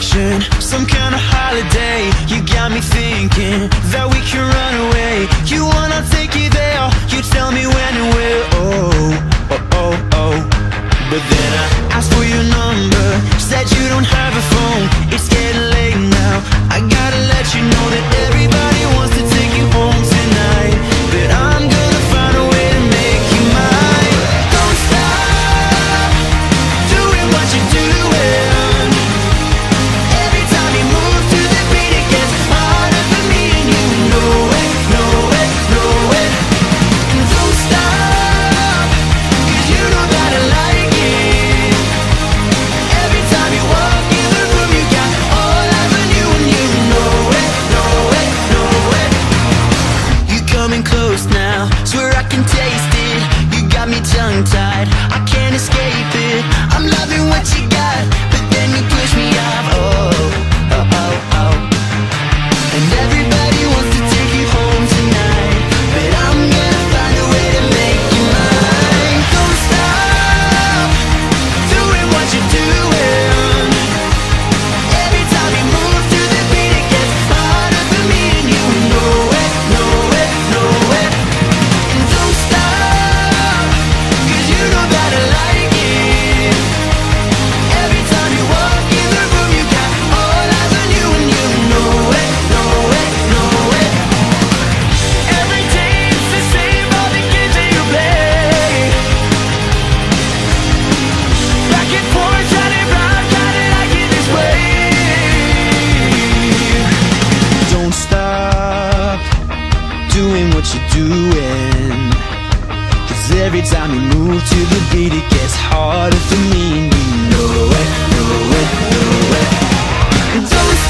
distraction, some kind of holiday. You got me thinking that we can run away. You wanna take you there, you tell me when and where. Oh, oh, oh, oh. But then I asked for your number, said you don't have a phone. It's getting late now, I gotta let you know that everybody wants to take you home tonight. But I'm gonna find a way to make you mine. Don't stop doing what you're doing. Every time you move to the beat, it gets harder for me, and you know it, know it, know it. And don't stop, 'cause you know that I like it. Every time you walk in the room, you got all eyes on you, and you know it, know it, know it. You coming close now, swear I can taste it. You got me tongue-tied, I can't escape it. I'm loving what you got, but then you push me off. Oh, oh, oh, oh. And everybody wants to take you home tonight, but I'm gonna find a way to make you mine. Don't stop doing what you're doing. Every time you move to the beat, it gets harder for me, and you know it, know it, know it. And don't stop, 'cause you know that I like it. Every time you walk in the room, you got all eyes on you, and you know it, know it, know it. Every day it's the same, all the games that you play. Back and forth, trying it round, kinda like it this way. Don't stop doing what you're doing, 'cause every time you move to the beat, it gets harder for me, and you know it, know it, know it. Don't